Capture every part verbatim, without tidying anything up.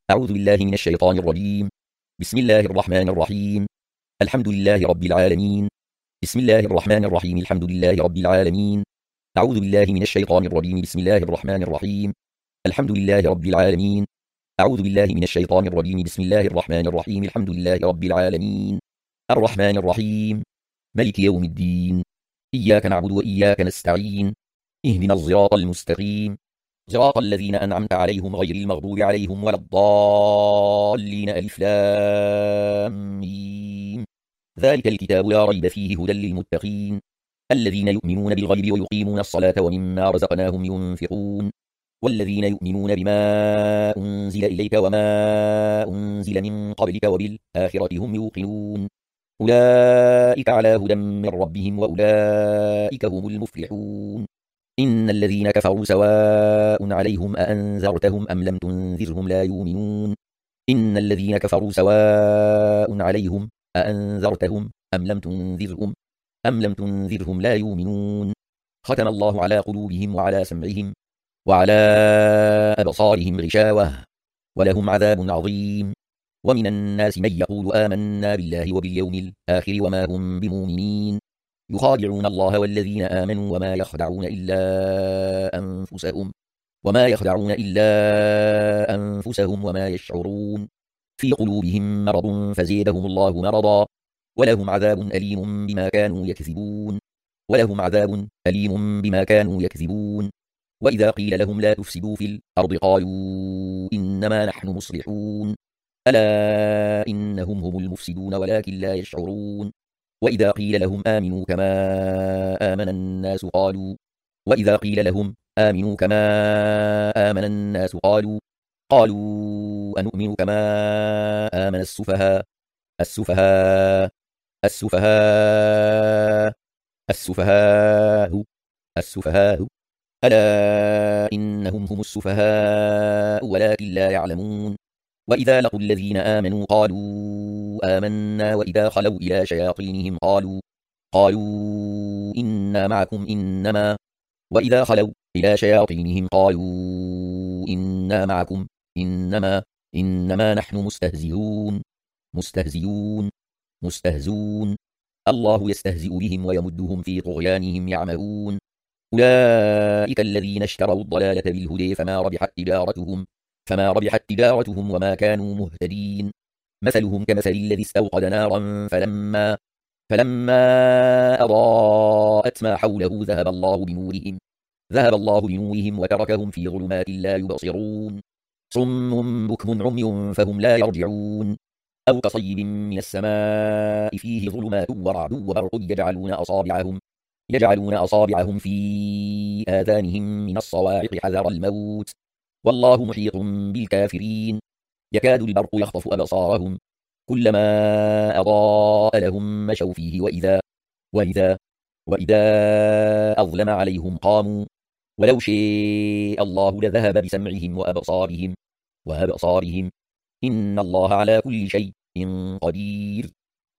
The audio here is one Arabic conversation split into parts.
أعوذ بالله من الشيطان الرجيم. بسم الله الرحمن الرحيم. الحمد لله رب العالمين. بسم الله الرحمن الرحيم. الحمد لله رب العالمين. أعوذ بالله من الشيطان الرجيم. بسم الله الرحمن الرحيم. الحمد لله رب العالمين. أعوذ بالله من الشيطان الرجيم. بسم الله الرحمن الرحيم. الحمد لله رب العالمين. الرحمن الرحيم. ملك يوم الدين. إياك نعبد وإياك نستعين. اهدنا الصراط المستقيم، صراط الذين أنعمت عليهم غير المغضوب عليهم ولا الضالين. ألف لام ميم. ذلك الكتاب لا ريب فيه هدى للمتقين الذين يؤمنون بالغيب ويقيمون الصلاة ومما رزقناهم ينفقون والذين يؤمنون بما أنزل إليك وما أنزل من قبلك وبالآخرة هم يوقنون. أولئك على هدى من ربهم وأولئك هم المفلحون. إن الذين كفروا سواء عليهم أأنذرتهم أم لم تنذرهم لا يؤمنون. إن الذين كفروا سواء عليهم أأنذرتهم أم لم تنذرهم أم لم تنذرهم لا يؤمنون. ختم الله على قلوبهم وعلى سمعهم وعلى أبصارهم غشاوة ولهم عذاب عظيم. ومن الناس من يقول آمنا بالله وباليوم الآخر وما هم بمؤمنين. يخادعون الله والذين آمنوا وما يخدعون إلا أنفسهم وما يخدعون إلا أنفسهم وما يشعرون. في قلوبهم مرض فزيدهم الله مرضا ولهم عذاب أليم بما كانوا يكذبون ولهم عذاب أليم بما كانوا يكذبون. وإذا قيل لهم لا تفسدوا في الأرض قالوا إنما نحن مصلحون ألا إنهم هم المفسدون ولكن لا يشعرون. وإذا قيل لهم آمنوا كما آمن الناس قالوا وإذا قيل لهم آمنوا كما آمن الناس قالوا قالوا أنؤمن كما آمن السفهاء السفهاء السفهاء السفهاء السفهاء ألا إنهم هم السفهاء ولكن لا يعلمون. وإذا لقوا الذين آمنوا قالوا آمنا وإذا خلوا إلى شياطينهم قالوا قالوا إنا معكم إنما وإذا خلوا إلى شياطينهم قالوا إنا معكم إنما إنما نحن مستهزئون مستهزئون مستهزون. الله يستهزئ بهم ويمدهم في طغيانهم يعمهون. أولئك الذين اشتروا الضلالة بالهدى فما ربحت تجارتهم فما ربحت تجارتهم وما كانوا مهتدين. مثلهم كمثل الذي استوقد نارا فلما فلما أضاءت ما حوله ذهب الله بنورهم ذهب الله بنورهم وتركهم في ظلمات لا يبصرون. صم بكم عمي فهم لا يرجعون. أو كصيب من السماء فيه ظلمات ورعد وبرق يجعلون أصابعهم يجعلون أصابعهم في آذانهم من الصواعق حذر الموت والله محيط بالكافرين. يكاد البرق يخطف أبصارهم كلما أضاء لهم مشوا فيه وإذا وإذا وإذا أظلم عليهم قاموا ولو شاء الله لذهب بسمعهم وأبصارهم وأبصارهم إن الله على كل شيء قدير.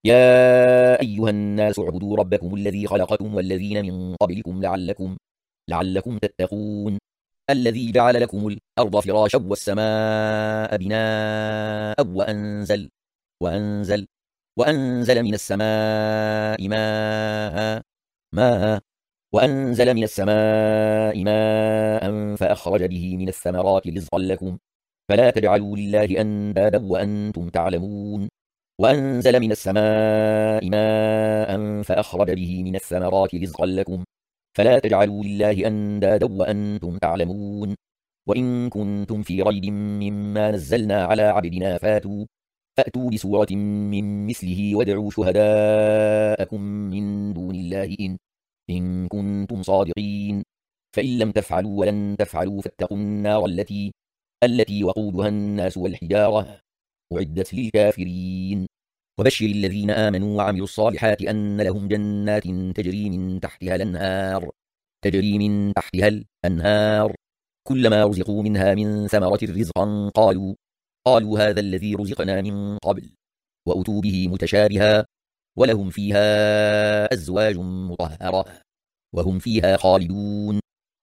يا أيها الناس اعبدوا ربكم الذي خلقكم والذين من قبلكم لعلكم لعلكم تتقون. الذي جعل لكم الأرض فراشا والسماء بناء وأنزل وأنزل وأنزل من السماء ماء ماء وأنزل من السماء ماء فأخرج به من الثمرات رزقا لكم فلا تجعلوا لله أندادا وأنتم تعلمون. وأنزل من السماء ماء فأخرج به من الثمرات رزقا لكم فلا تجعلوا لله أندادا وأنتم تعلمون. وإن كنتم في ريب مما نزلنا على عبدنا فاتوا فأتوا بسورة من مثله وادعوا شهداءكم من دون الله إن, إن كنتم صادقين. فإن لم تفعلوا ولن تفعلوا فاتقوا النار التي التي وقودها الناس والحجارة أعدت للكافرين. وبشر الذين آمنوا وعملوا الصالحات أن لهم جنات تجري من تحتها الأنهار تجري من تحتها الأنهار كلما رزقوا منها من ثمرة رزقا قالوا قالوا هذا الذي رزقنا من قبل وأتوا به متشابها ولهم فيها أزواج مطهرة وهم فيها خالدون.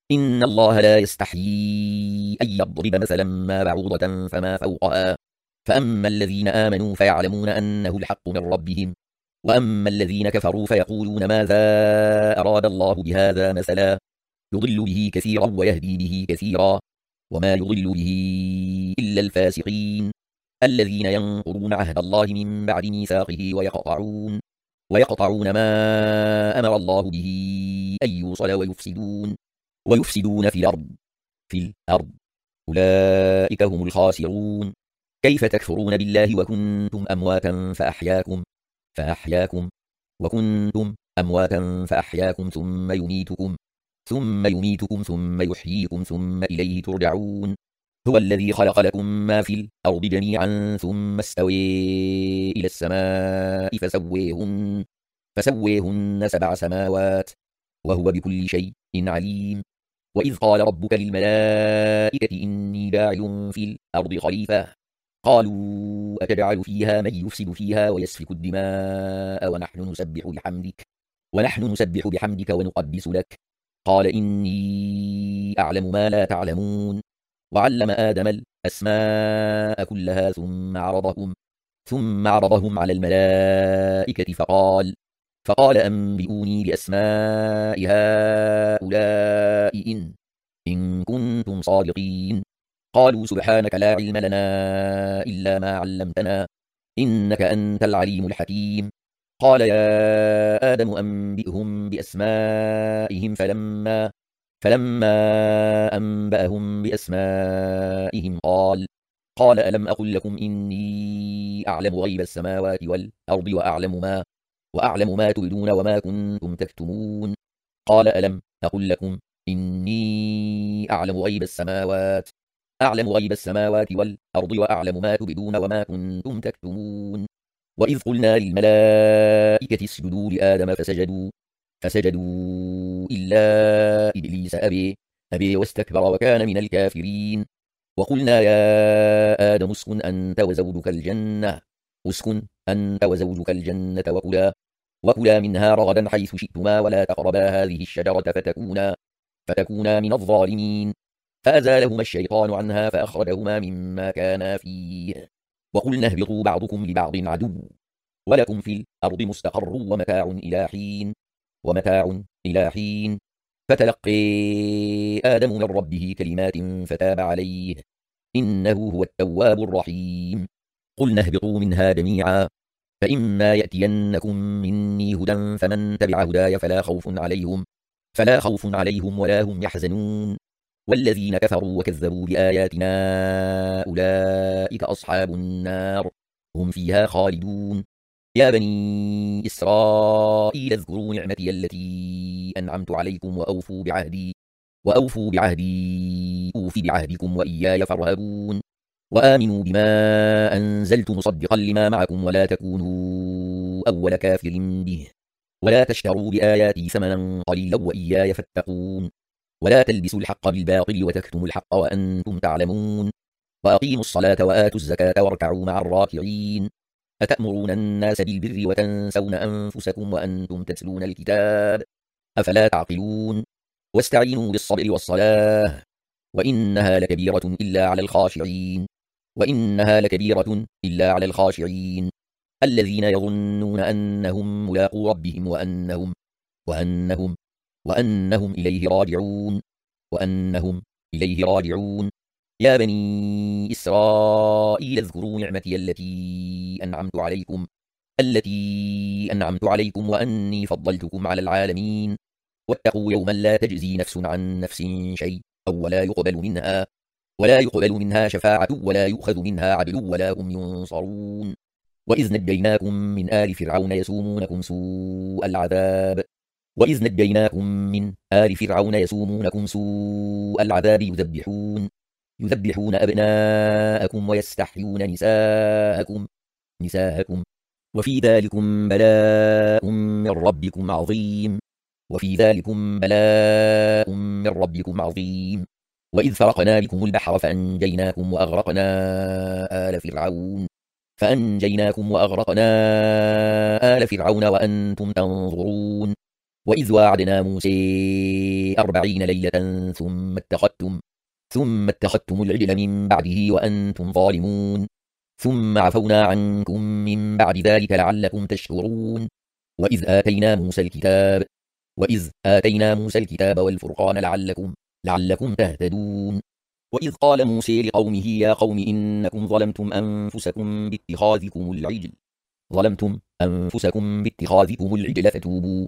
إن الله لا يستحيي أن يضرب مثلا ما بعوضة فما فوقها، فأما الذين آمنوا فيعلمون أنه الحق من ربهم، وأما الذين كفروا فيقولون ماذا أراد الله بهذا مثلا، يضل به كثيرا ويهدي به كثيرا، وما يضل به إلا الفاسقين الذين ينقضون عهد الله من بعد ميثاقه ويقطعون ويقطعون ما أمر الله به أن يوصل ويفسدون ويفسدون في الأرض في الأرض أولئك هم الخاسرون. كيف تكفرون بالله وكنتم أمواتا فأحياكم فأحياكم وكنتم أمواتا فأحياكم ثم يميتكم ثم يميتكم ثم يحييكم ثم إليه ترجعون. هو الذي خلق لكم ما في الأرض جميعا ثم استوى إلى السماء فسويهن فسويهن سبع سماوات وهو بكل شيء عليم. وإذ قال ربك للملائكة إني جاعل في الأرض خليفة قالوا أتجعل فيها من يفسد فيها ويسفك الدماء ونحن نسبح بحمدك ونحن نسبح بحمدك ونقدس لك قال إني أعلم ما لا تعلمون. وعلم آدم الأسماء كلها ثم عرضهم ثم عرضهم على الملائكة فقال فقال أنبئوني بأسماء هؤلاء إن إن كنتم صادقين. قالوا سبحانك لا علم لنا إلا ما علمتنا إنك أنت العليم الحكيم. قال يا آدم أنبئهم بأسمائهم فلما فلما أنبأهم بأسمائهم قال قال ألم أقل لكم إني أعلم غيب السماوات والأرض وأعلم ما وأعلم ما تبدون وما كنتم تكتمون. قال ألم أقل لكم إني أعلم غيب السماوات أعلم غيب السماوات والأرض وأعلم ما تبدون وما كنتم تكتمون. وإذ قلنا للملائكة اسجدوا لآدم فسجدوا فسجدوا إلا إبليس أبي أبي واستكبر وكان من الكافرين. وقلنا يا آدم اسكن أنت وزوجك الجنة اسكن أنت وزوجك الجنة وكلا وكلا منها رغدا حيث شئتما ولا تقربا هذه الشجرة فتكونا فتكونا من الظالمين. فأزالهما الشيطان عنها فأخرجهما مما كانا فيه. وقلنا اهبطوا بعضكم لبعض عدو ولكم في الأرض مستقر ومتاع إلى حين ومتاع إلى حين. فتلقي آدم من ربه كلمات فتاب عليه إنه هو التواب الرحيم. قلنا اهبطوا منها جميعا فإما يأتينكم مني هدى فمن تبع هداي فلا خوف عليهم فلا خوف عليهم ولا هم يحزنون. والذين كفروا وكذبوا بآياتنا أولئك أصحاب النار هم فيها خالدون. يا بني إسرائيل اذكروا نعمتي التي أنعمت عليكم وأوفوا بعهدي وأوفوا بعهدي أوف بعهدكم وإياي فارهبون. وآمنوا بما أنزلت مصدقا لما معكم ولا تكونوا أول كافر به ولا تشتروا بآياتي ثمنا قليلا وإياي فاتقون. ولا تلبسوا الحق بالباطل وتكتموا الحق وأنتم تعلمون. وأقيموا الصلاة وآتوا الزكاة واركعوا مع الراكعين. أتأمرون الناس بالبر وتنسون أنفسكم وأنتم تتلون الكتاب أفلا تعقلون. واستعينوا بالصبر والصلاة وإنها لكبيرة إلا على الخاشعين وإنها لكبيرة إلا على الخاشعين الذين يظنون أنهم ملاقو ربهم وأنهم وأنهم وأنهم إليه راجعون وأنهم إليه راجعون. يا بني إسرائيل اذكروا نعمتي التي أنعمت عليكم التي أنعمت عليكم وأني فضلتكم على العالمين. واتقوا يوما لا تجزي نفس عن نفس شيئا ولا يقبل منها ولا يقبل منها شفاعة ولا يؤخذ منها عدل ولا هم ينصرون. وإذ نجيناكم من آل فرعون يسومونكم سوء العذاب وإذ نجيناكم من آل فرعون يسومونكم سوء العذاب يذبحون يذبحون أبناءكم ويستحيون نساءكم نساءكم وفي ذلكم بلاء من ربكم عظيم وفي ذلكم بلاء من ربكم عظيم. وإذ فرقنا بكم البحر فأنجيناكم وأغرقنا آل فرعون فأنجيناكم وأغرقنا آل فرعون وأنتم تنظرون. وإذ واعدنا موسى أربعين ليلة ثم اتخذتم ثم اتخذتم العجل من بعده وأنتم ظالمون ثم عفونا عنكم من بعد ذلك لعلكم تشكرون وإذ آتينا موسى الكتاب وإذ آتينا موسى الكتاب والفرقان لعلكم لعلكم تهتدون وإذ قال موسى لقومه يا قوم إنكم ظلمتم أنفسكم باتخاذكم العجل ظلمتم أنفسكم باتخاذكم العجل فتوبوا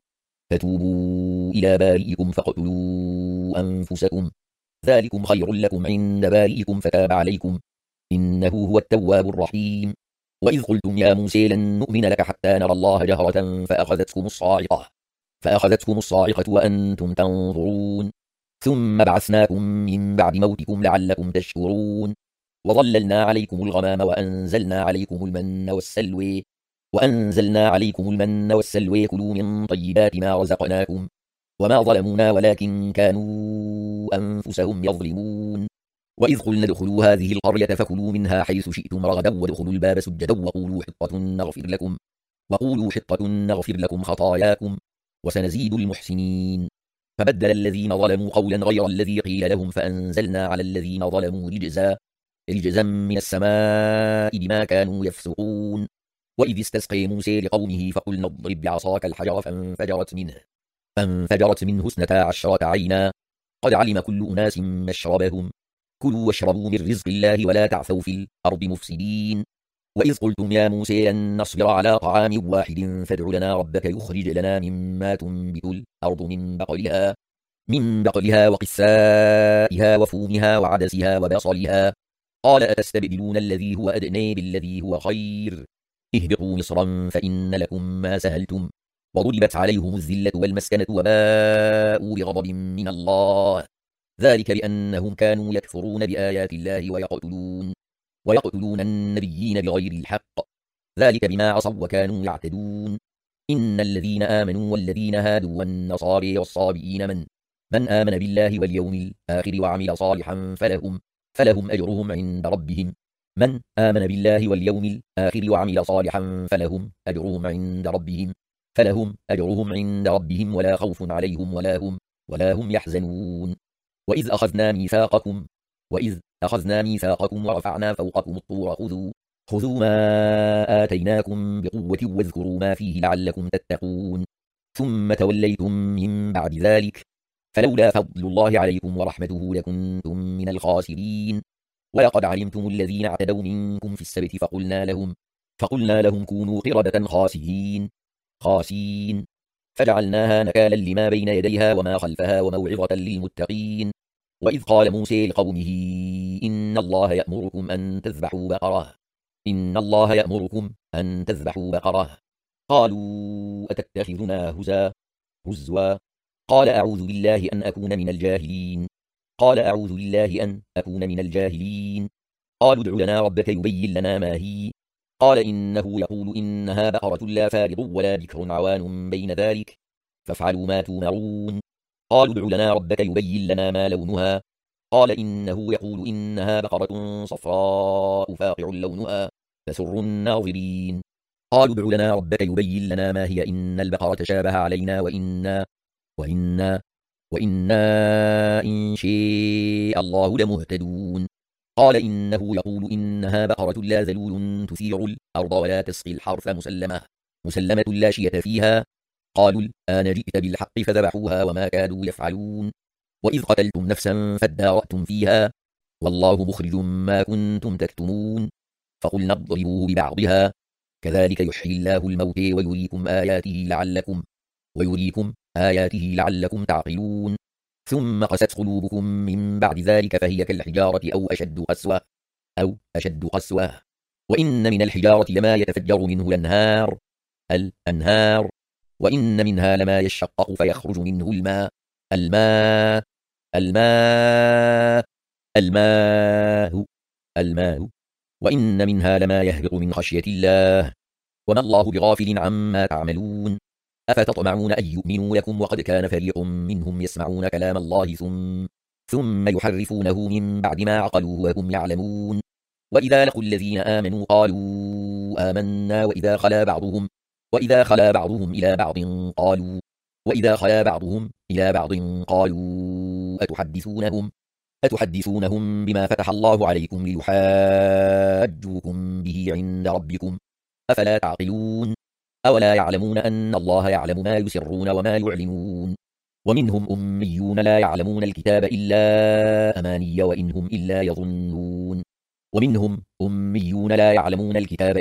فتوبوا إلى بارئكم فاقتلوا أنفسكم ذلكم خير لكم عند بارئكم فتاب عليكم إنه هو التواب الرحيم وإذ قلتم يا موسى لن نؤمن لك حتى نرى الله جهرة فأخذتكم الصاعقة فأخذتكم الصاعقة وأنتم تنظرون ثم بعثناكم من بعد موتكم لعلكم تشكرون وظللنا عليكم الغمام وأنزلنا عليكم المن والسلوى وأنزلنا عليكم المن والسلوى كلوا من طيبات ما رزقناكم وما ظلمونا ولكن كانوا أنفسهم يظلمون وإذ قلنا ادخلوا هذه القرية فكلوا منها حيث شئتم رغدا وادخلوا الباب سجدا وقولوا حطة نغفر لكم وقولوا حطة نغفر لكم خطاياكم وسنزيد المحسنين فبدل الذين ظلموا قولا غير الذي قيل لهم فأنزلنا على الذين ظلموا رجزا رجزا من السماء بما كانوا يفسقون وإذ استسقي موسى لقومه فقلنا اضرب بعصاك الحجر فانفجرت منه فانفجرت منه اثنتا عشرة عينا قد علم كل أناس مشربهم كلوا واشربوا من رزق الله ولا تعثوا في الأرض مفسدين وإذ قلتم يا موسى لن نصبر على طعام واحد فادع لنا ربك يخرج لنا مما تنبت الأرض من بقلها من بقلها وقثائها وفومها وعدسها وبصلها قال أتستبدلون الذي هو أدنى بالذي هو خير اهبطوا مصرا فإن لكم ما سهلتم وضربت عليهم الذلة والمسكنة وباءوا بغضب من الله ذلك بأنهم كانوا يكفرون بآيات الله ويقتلون ويقتلون النبيين بغير الحق ذلك بما عصوا وكانوا يعتدون إن الذين آمنوا والذين هادوا والنصارى والصابئين من من آمن بالله واليوم الآخر وعمل صالحا فلهم فلهم أجرهم عند ربهم من آمن بالله واليوم الآخر وعمل صالحا فلهم أجرهم عند ربهم فلهم أجرهم عند ربهم ولا خوف عليهم ولا هم ولا هم يحزنون وإذ أخذنا ميثاقكم وإذ أخذنا ميثاقكم ورفعنا فوقكم الطور خذوا خذوا ما آتيناكم بقوة واذكروا ما فيه لعلكم تتقون ثم توليتم من بعد ذلك فلولا فضل الله عليكم ورحمته لكنتم من الخاسرين ولقد علمتم الذين اعتدوا منكم في السبت فقلنا لهم فقلنا لهم كونوا قردة خاسئين خاسين فجعلناها نكالا لما بين يديها وما خلفها وموعظة للمتقين وإذ قال موسى لقومه إن الله يأمركم أن تذبحوا بقرة إن الله يأمركم أن تذبحوا بقرة قالوا أتتخذنا هزا هزوا قال أعوذ بالله أن أكون من الجاهلين قال أعوذ بالله أن أكون من الجاهلين قالوا ادع لنا ربك يبين لنا ما هي قال إنه يقول إنها بقرة لا فارض ولا بكر عوان بين ذلك فافعلوا ما تؤمرون قالوا ادع لنا ربك يبين لنا ما لونها قال إنه يقول إنها بقرة صفراء فاقع لونها تسر الناظرين قالوا ادع لنا ربك يبين لنا ما هي إن البقرة تشابه علينا وإنا وإنا وإنا إن شاء الله لمهتدون قال إنه يقول إنها بقرة لا ذلول تثير الأرض ولا تسقي الحرث مسلمة مسلمة لا شية فيها قالوا الآن جئت بالحق فذبحوها وما كادوا يفعلون وإذ قتلتم نفسا فادارأتم فيها والله مخرج ما كنتم تكتمون فقلنا اضربوه ببعضها كذلك يحيي الله الموت ويريكم آياته لعلكم ويريكم آياته لعلكم تعقلون ثم قست قلوبكم من بعد ذلك فهي كالحجارة أو أشد قسوة أو أشد قسوة وإن من الحجارة لما يتفجر منه الأنهار الأنهار وإن منها لما يشقق فيخرج منه الماء الماء الماء الماء الماء وإن منها لما يهبط من خشية الله وما الله بغافل عما تعملون أفتطمعون أن يؤمنوا لكم وقد كان فريق منهم يسمعون كلام الله ثم ثم يحرفونه من بعد ما عقلوه وهم يعلمون وإذا لقوا الذين آمنوا قالوا آمنا وإذا خلا بعضهم وإذا خلا بعضهم إلى بعض قالوا وإذا خلا بعضهم إلى بعض قالوا أتحدثونهم أتحدثونهم بما فتح الله عليكم ليحاجوكم به عند ربكم أفلا تعقلون أولا يعلمون أن الله يعلم ما يسرون وما يعلنون ومنهم أميون لا يعلمون الكتاب إلا أماني وإن هم إلا يظنون ومنهم أميون لا يعلمون الكتاب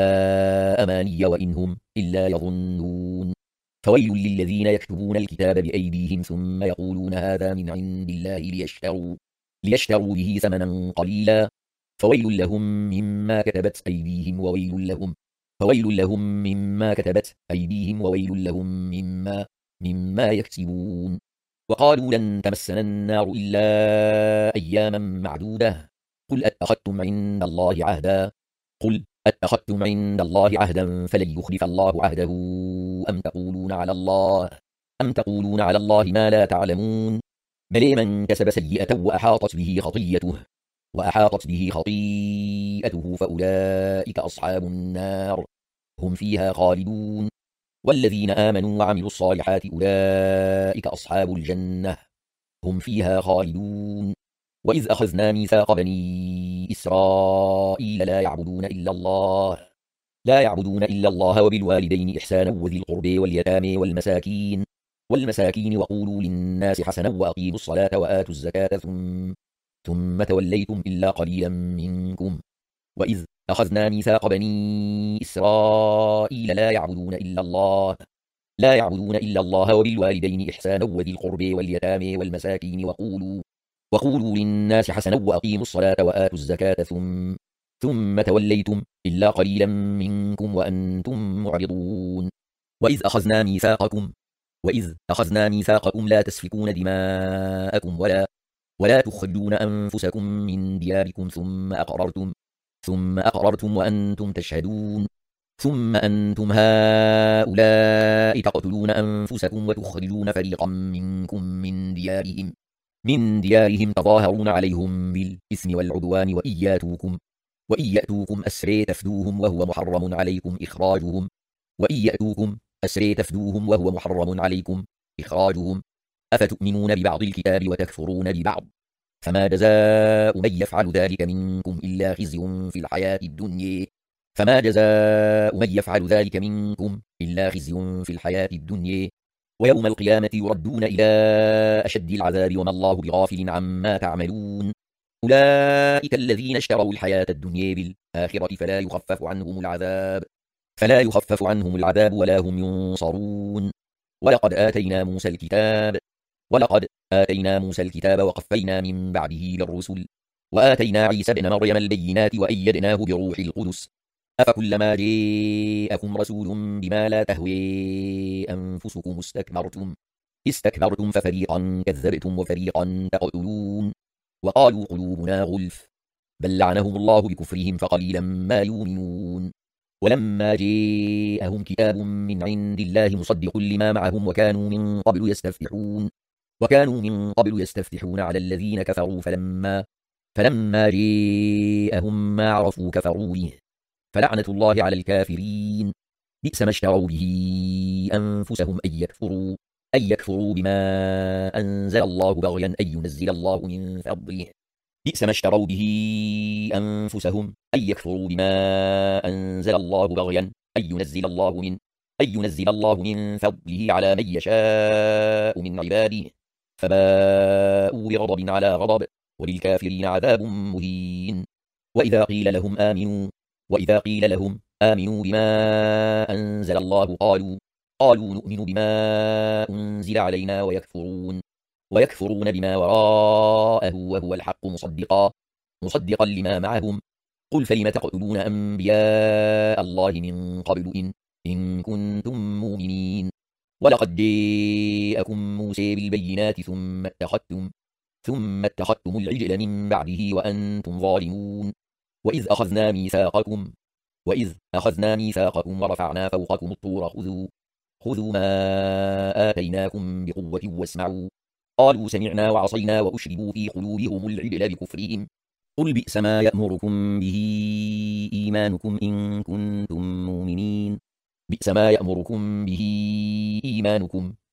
إلا أماني وإن هم إلا يظنون فويل للذين يكتبون الكتاب بأيديهم ثم يقولون هذا من عند الله ليشتروا, ليشتروا به ثمنا قليلا فويل لهم مما كتبت أيديهم وويل لهم فويل لهم مما كتبت أيديهم وويل لهم مما مما يكسبون وقالوا لن تمسنا النار إلا أياما معدودة قل أتخذتم عند الله عهدا قل أتخذتم عند الله عهدا فلن يخلف الله عهده أم تقولون على الله أم تقولون على الله ما لا تعلمون بل من كسب سيئة وأحاطت به خطيئته وأحاطت به خطيئته فأولئك أصحاب النار هم فيها خالدون والذين آمنوا وعملوا الصالحات أولئك أصحاب الجنة هم فيها خالدون وإذ أخذنا ميثاق بني إسرائيل لا يعبدون إلا الله لا يعبدون إلا الله وبالوالدين إحسانا وذي القرب واليتامى والمساكين والمساكين وقولوا للناس حسنا وأقيموا الصلاة وآتوا الزكاة ثم ثم توليتم إلا قليلا منكم وإذ أخذنا ميثاق بني إسرائيل لا يعبدون إلا الله لا يعبدون إلا الله وبالوالدين إحسانا وذي القرب واليتامى والمساكين وقولوا وقولوا للناس حسنا وأقيموا الصلاة وآتوا الزكاة ثم ثم توليتم إلا قليلا منكم وأنتم معرضون وإذ أخذنا ميثاقكم وإذ أخذنا ميثاقكم لا تسفكون دماءكم ولا ولا تخرجون أنفسكم من دياركم ثم أقررتم ثم أقررتم وأنتم تشهدون ثم أنتم هؤلاء تقتلون أنفسكم وتخرجون فريقا منكم من ديارهم من ديارهم تظاهرون عليهم بالإثم والعدوان وإن يأتوكم وإن يأتوكم أسرى تفدوهم وهو محرم عليكم إخراجهم وإن يأتوكم أسرى تفدوهم وهو محرم عليكم إخراجهم أفتؤمنون ببعض الكتاب وتكفرون ببعض فما جزاء من يفعل ذلك منكم إلا خزي في الحياة الدنيا فما جزاء من يفعل ذلك منكم إلا خزي في الحياة الدنيا ويوم القيامة يردون إلى أشد العذاب وما الله بغافل عما تعملون أولئك الذين اشتروا الحياة الدنيا بالآخرة فلا يخفف عنهم العذاب فلا يخفف عنهم العذاب ولا هم ينصرون ولقد آتينا موسى الكتاب ولقد آتينا موسى الكتاب وقفينا من بعده بالرسل وآتينا عيسى ابن مريم البينات وأيدناه بروح القدس أفكلما جاءكم رسول بما لا تهوي أنفسكم استكبرتم استكبرتم ففريقا كذبتم وفريقا تقتلون وقالوا قلوبنا غلف بل لعنهم الله بكفرهم فقليلا ما يؤمنون ولما جاءهم كتاب من عند الله مصدق لما معهم وكانوا من قبل يستفتحون وكانوا من قبل يستفتحون على الذين كفروا فلما فلما جاءهم ما عرفوا كفروا به فلعنة الله على الكافرين بئس ما اشتروا به أنفسهم أن يكفروا أن يكفروا بما أنزل الله بغيا أن ينزل الله من فضله بئس ما اشتروا به أنفسهم أن يكفروا بما أنزل الله بغيا أن ينزل الله من أن ينزل الله من فضله على من يشاء من عباده فباءوا بغضب على غضب وللكافرين عذاب مهين وإذا قيل لهم آمنوا وإذا قيل لهم آمنوا بما أنزل الله قالوا قالوا نؤمن بما أنزل علينا ويكفرون ويكفرون بما وراءه وهو الحق مصدقا مصدقا لما معهم قل فلم تقتلون أنبياء الله من قبل إن إن كنتم مؤمنين ولقد جاءكم موسى بالبينات ثم اتخذتم ثم اتخذتم العجل من بعده وأنتم ظالمون وإذ أخذنا ميثاقكم وإذ أخذنا ميثاقكم ورفعنا فوقكم الطور خذوا خذوا ما آتيناكم بقوة واسمعوا قالوا سمعنا وعصينا وأشربوا في قلوبهم العجل بكفرهم قل بئس ما يأمركم به إيمانكم إن كنتم مؤمنين بئس ما يأمركم به إيمانكم إن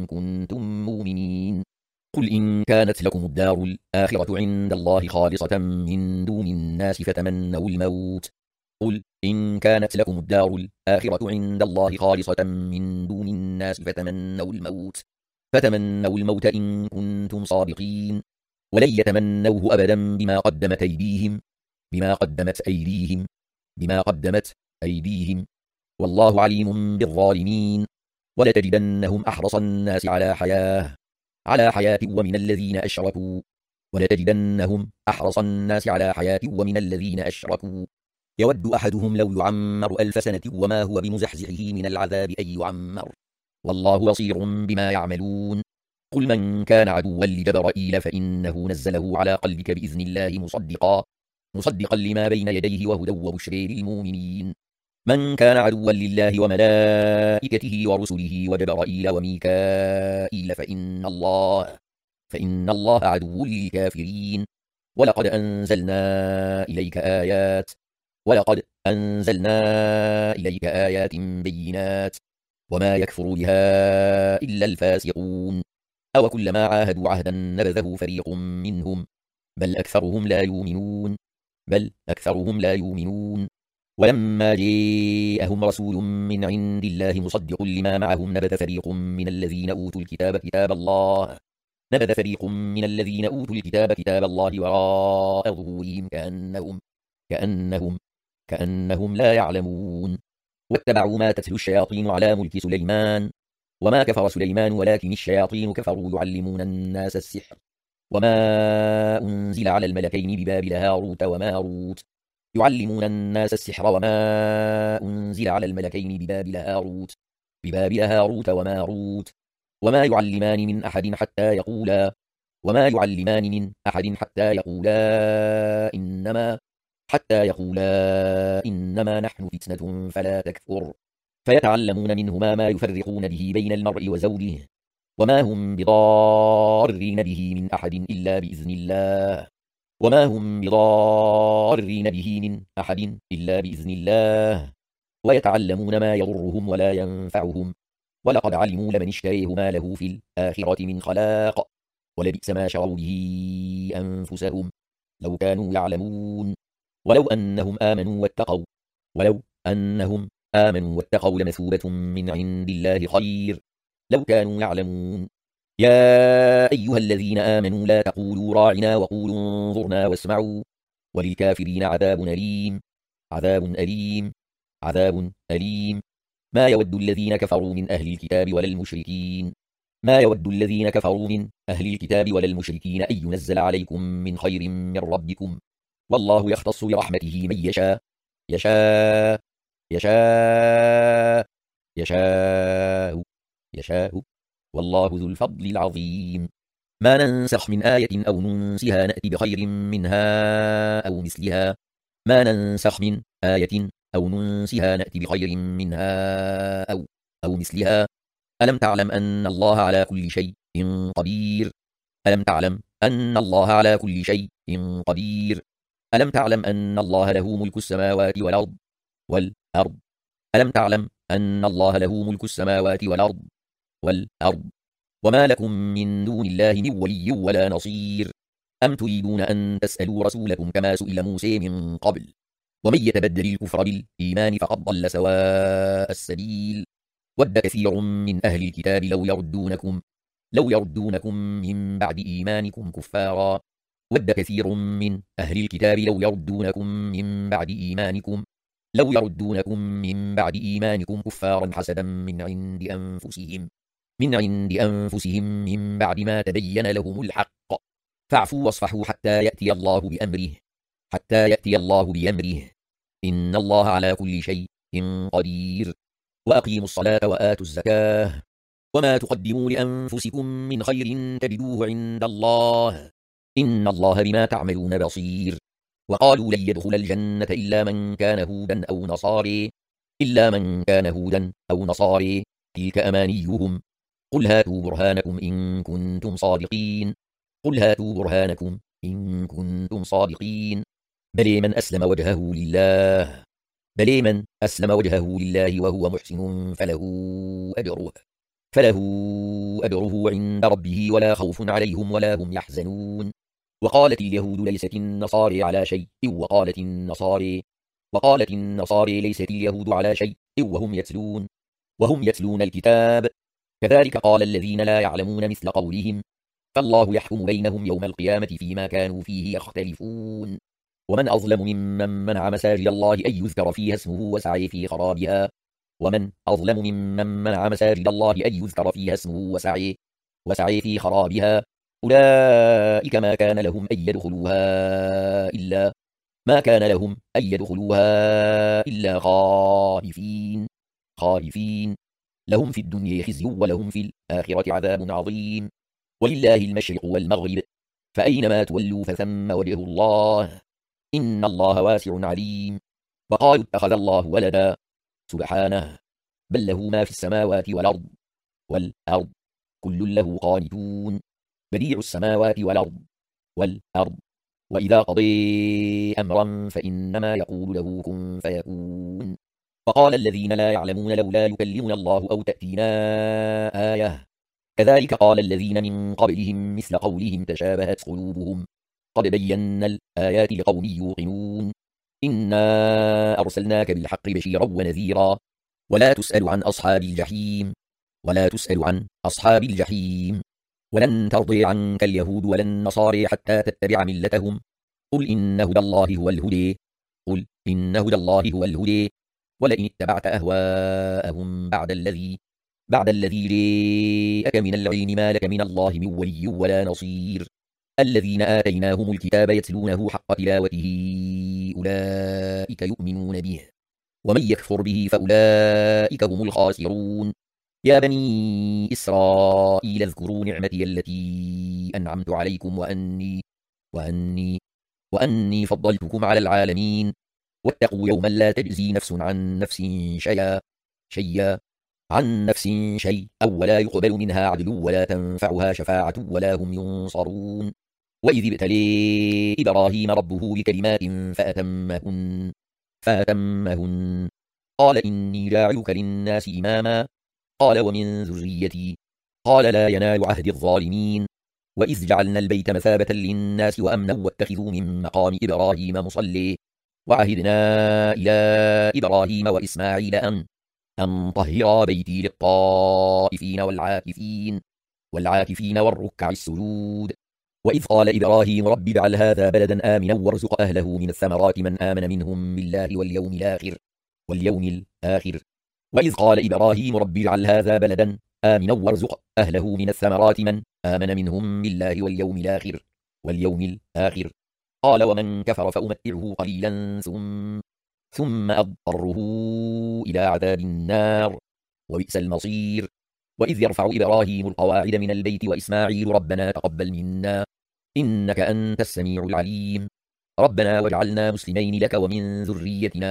إن كنتم مؤمنين. قل إن كانت لكم الدار الآخرة عند الله خالصة من دون الناس فتمنوا الموت قل إن كانت لكم الدار الآخرة عند الله خالصة من دون الناس فتمنوا الموت فتمنوا الموت إن كنتم صادقين ولن يتمنوه أبدا بما قدمت أيديهم بما قدمت أيديهم بما قدمت أيديهم والله عليم بالظالمين. ولتجدنهم أحرص الناس على حياة على حياة ومن الذين أشركوا ولتجدنهم أحرص الناس على حياة ومن الذين أشركوا يود أحدهم لو يعمر ألف سنة وما هو بمزحزحه من العذاب أن يعمر والله بصير بما يعملون. قل من كان عدوا لجبرائيل فإنه نزله على قلبك بإذن الله مصدقا مصدقا لما بين يديه وهدى وبشرى للمؤمنين. من كان عدوا لله وملائكته ورسله وجبرائيل وميكائيل فإن الله فإن الله عدو للكافرين. ولقد أنزلنا إليك آيات ولقد أنزلنا إليك آيات بينات وما يكفر بها إلا الفاسقون. أو كلما عاهدوا عهدا نبذه فريق منهم بل أكثرهم لا يؤمنون بل أكثرهم لا يؤمنون. ولما جاءهم رسول من عند الله مصدق لما معهم نبذ فريق من الذين أوتوا الكتاب كتاب الله نبذ فريق من الذين أوتوا الكتاب كتاب الله وراء ظهورهم كأنهم كأنهم كأنهم لا يعلمون. واتبعوا ما تتلو الشياطين على ملك سليمان وما كفر سليمان ولكن الشياطين كفروا يعلمون الناس السحر وما أنزل على الملكين ببابل هاروت وماروت يعلمون الناس السحر وما أنزل على الملكين ببابل هاروت ببابل هاروت وماروت وما يعلمان من أحد حتى يقولا وما يعلمان من أحد حتى يقولا إنما حتى يقولا إنما نحن فتنة فلا تكفر فيتعلمون منهما ما يفرقون به بين المرء وزوجه وما هم بضارين به من أحد إلا بإذن الله وما هم بضارين به من أحد إلا بإذن الله ويتعلمون ما يضرهم ولا ينفعهم ولقد علموا لمن اشتريه ما له في الآخرة من خلاق ولبئس ما شروا به أنفسهم لو كانوا يعلمون. ولو أنهم آمنوا واتقوا ولو أنهم آمنوا واتقوا لمثوبة من عند الله خير لو كانوا يعلمون. يا أيها الذين آمنوا لا تقولوا راعنا وقولوا انظرنا واسمعوا وللكافرين عذاب أليم عذاب أليم عذاب أليم. ما يود الذين كفروا من أهل الكتاب ولا المشركين ما يود الذين كفروا من أهل الكتاب ولا المشركين أن ينزل عليكم من خير من ربكم والله يختص برحمته من يشاء يشاء يشاء يشاء يشاء والله ذو الفضل العظيم. ما ننسخ من آية أو ننسها نأتي بخير منها أو مثلها ما ننسخ من آية أو ننسها نأتي بخير منها أو أو مثلها. ألم تعلم أن الله على كل شيء قدير ألم تعلم أن الله على كل شيء قدير ألم تعلم أن الله له ملك السماوات والأرض والأرض ألم تعلم أن الله له ملك السماوات والأرض والأرض وما لكم من دون الله من ولي ولا نصير. أم تريدون أن تسألوا رسولكم كما سئل موسى من قبل ومن يتبدل الكفر بالإيمان فقد ضل سواء السبيل. ود كثير من أهل الكتاب لو يردونكم لو يردونكم من بعد إيمانكم كفارا ود كثير من أهل الكتاب لو يردونكم من بعد إيمانكم لو يردونكم من بعد إيمانكم كفارا حسدا من عند أنفسهم من عند أنفسهم من بعد ما تبين لهم الحق فاعفوا واصفحوا حتى يأتي الله بأمره حتى يأتي الله بأمره إن الله على كل شيء قدير. وأقيموا الصلاة وآتوا الزكاة وما تقدموا لأنفسكم من خير تجدوه عند الله إن الله بما تعملون بصير. وقالوا لن يدخل الجنة إلا من كان هودا أو نصاري إلا من كان هودا أو نصاري تلك أمانيهم قل هاتوا برهانكم إن كنتم صادقين قل هاتوا برهانكم إن كنتم صادقين. بل من أسلم وجهه لله بل من أسلم وجهه لله وهو محسن فله أجره فله أجره عند ربه ولا خوف عليهم ولا هم يحزنون. وقالت اليهود ليست النصارى على شيء وقالت النصارى وقالت النصارى ليست اليهود على شيء وهم يتلون وهم يتلون الكتاب. كذلك قال الذين لا يعلمون مثل قولهم، فالله يحكم بينهم يوم القيامة فيما كانوا فيه يختلفون. ومن أظلم ممن منع مساجد الله أن يذكر فيها اسمه وسعي في خرابها ومن أظلم ممن منع مساجد الله أن يذكر فيها اسمه وسعي وسعي في خرابها. أولئك ما كان لهم أن يدخلوها إلا ما كان لهم أن يدخلوها إلا خائفين خائفين لهم في الدنيا خزي ولهم في الآخرة عذاب عظيم. ولله المشرق والمغرب فأينما تولوا فثم وجه الله إن الله واسع عليم. وقالوا اتخذ الله ولدا سبحانه بل له ما في السماوات والأرض والأرض كل له قانتون بديع السماوات والأرض والأرض وإذا قضي أمرا فإنما يقول له كن فيكون. وقال الذين لا يعلمون لولا يكلمنا الله أو تأتينا آية كذلك قال الذين من قبلهم مثل قولهم تشابهت قلوبهم قد بينا الآيات لقوم يوقنون. إنا أرسلناك بالحق بشيرا ونذيرا ولا تسأل عن أصحاب الجحيم ولا تسأل عن أصحاب الجحيم ولن ترضي عنك اليهود ولا النصارى حتى تتبع ملتهم قل إن هدى الله هو الهدى قل إن هدى الله هو الهدى ولئن اتبعت أهواءهم بعد الذي بعد الذي جاءك من العلم ما لك من الله من ولي ولا نصير. الذين آتيناهم الكتاب يتلونه حق تلاوته أولئك يؤمنون به ومن يكفر به فأولئك هم الخاسرون. يا بني إسرائيل اذكروا نعمتي التي أنعمت عليكم وأني وأني وأني فضلتكم على العالمين. واتقوا يوما لا تجزي نفس عن نفس شيئا شيئا عن نفس شيء أو ولا يقبل منها عدل ولا تنفعها شفاعة ولا هم ينصرون. وإذ ابتلي إبراهيم ربه بكلمات فأتمهن فأتمهن قال إني جاعلك للناس إماما قال ومن ذريتي قال لا ينال عهد الظالمين. وإذ جعلنا البيت مثابة للناس وأمنا واتخذوا من مقام إبراهيم مصلي وعهدنا إلى إبراهيم وإسماعيل أن أن طهرا بيتي للطائفين والعاكفين والعاكفين والركع السجود. وإذ قال إبراهيم رب اجعل هذا بلدا آمنا وارزق أهله من الثمرات من آمن منهم بالله واليوم الآخر واليوم الآخر وإذ قال إبراهيم رب اجعل هذا بلدا آمنا وارزق أهله من الثمرات من آمن منهم بالله واليوم الآخر واليوم الآخر قال ومن كفر فأمتعه قليلا ثم ثم أضطره إلى عذاب النار وبئس المصير. وإذ يرفع إبراهيم القواعد من البيت وإسماعيل ربنا تقبل منا إنك أنت السميع العليم ربنا واجعلنا مسلمين لك ومن ذريتنا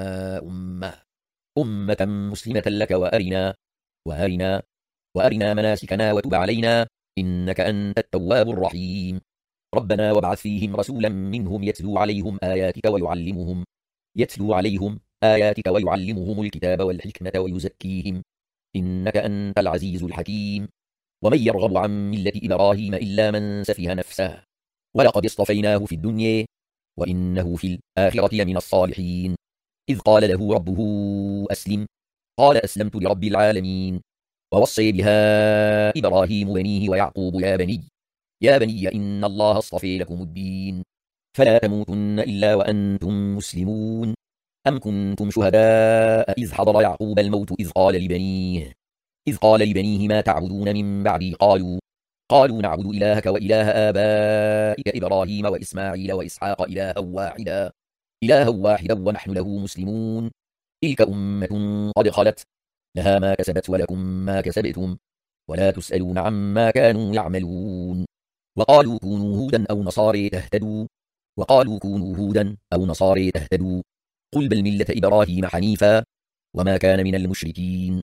أمة أمة مسلمة لك وأرنا وأرنا وأرنا مناسكنا وتب علينا إنك أنت التواب الرحيم. ربنا وابعث فيهم رسولا منهم يتلو عليهم آياتك ويعلمهم يتلو عليهم آياتك ويعلمهم الكتاب والحكمة ويزكيهم إنك أنت العزيز الحكيم. ومن يرغب عن ملة إبراهيم إلا من سفه نفسه ولقد اصطفيناه في الدنيا وإنه في الآخرة لمن الصالحين. إذ قال له ربه أسلم قال أسلمت لرب العالمين. ووصي بها إبراهيم بنيه ويعقوب يا بني يا بني إن الله اصطفي لكم الدين فلا تموتن إلا وأنتم مسلمون. أم كنتم شهداء إذ حضر يعقوب الموت إذ قال لبنيه إذ قال لبنيه ما تعبدون من بعدي قالوا قالوا نعبد إلهك وإله آبائك إبراهيم وإسماعيل وإسحاق إلها واحدا إلها واحدا ونحن له مسلمون. تلك أمة قد خلت لها ما كسبت ولكم ما كسبتم ولا تسألون عما كانوا يعملون. وقالوا كونوا هودا أو نصارى تهتدوا وقالوا كونوا هودا أو نصارى تهتدوا قل بل ملة إبراهيم حنيفا وما كان من المشركين.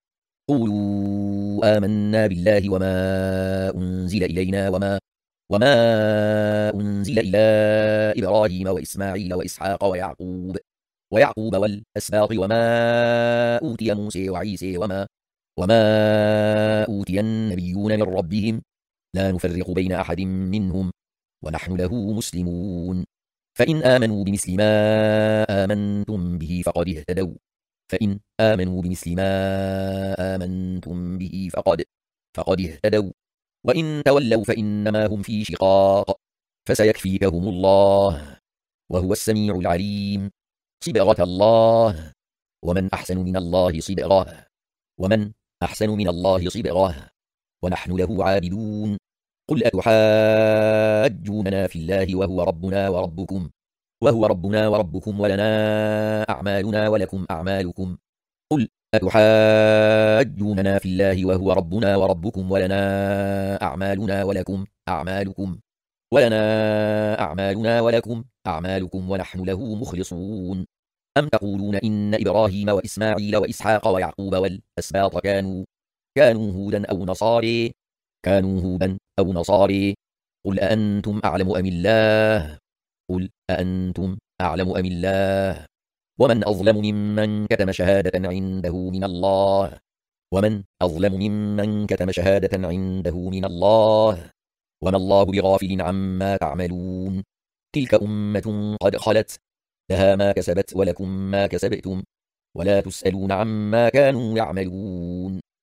قولوا آمنا بالله وما أنزل إلينا وما وما أنزل إلى إبراهيم وإسماعيل وإسحاق ويعقوب ويعقوب والأسباط وما أوتي موسى وعيسى وما وما أوتي النبيون من ربهم لا نفرق بين أحد منهم ونحن له مسلمون فإن آمنوا بمثل ما آمنتم به فقد اهتدوا فإن آمنوا بمثل ما آمنتم به فقد فقد اهتدوا وإن تولوا فإنما هم في شقاق فسيكفيكهم الله وهو السميع العليم صبغة الله ومن أحسن من الله صبغة ومن أحسن من الله صبغة ونحن له عابدون قل أتحاجوننا في الله وهو ربنا وربكم وهو ربنا وربكم ولنا أعمالنا ولكم أعمالكم قل أتحاجوننا في الله وهو ربنا وربكم ولنا أعمالنا ولكم أعمالكم ولنا أعمالنا ولكم أعمالكم ونحن له مخلصون أم تقولون إن إبراهيم وإسماعيل وإسحاق ويعقوب والأسباط كانوا كانوا هودا أو نصاري كانوا هودا أو نصاري قل أأنتم أعلم أم الله قل أأنتم أعلم أم الله ومن أظلم ممن كتم شهادة عنده من الله ومن أظلم ممن كتم شهادة عنده من الله وما الله بغافل عما تعملون تلك أمة قد خلت لها ما كسبت ولكم ما كسبتم ولا تسألون عما كانوا يعملون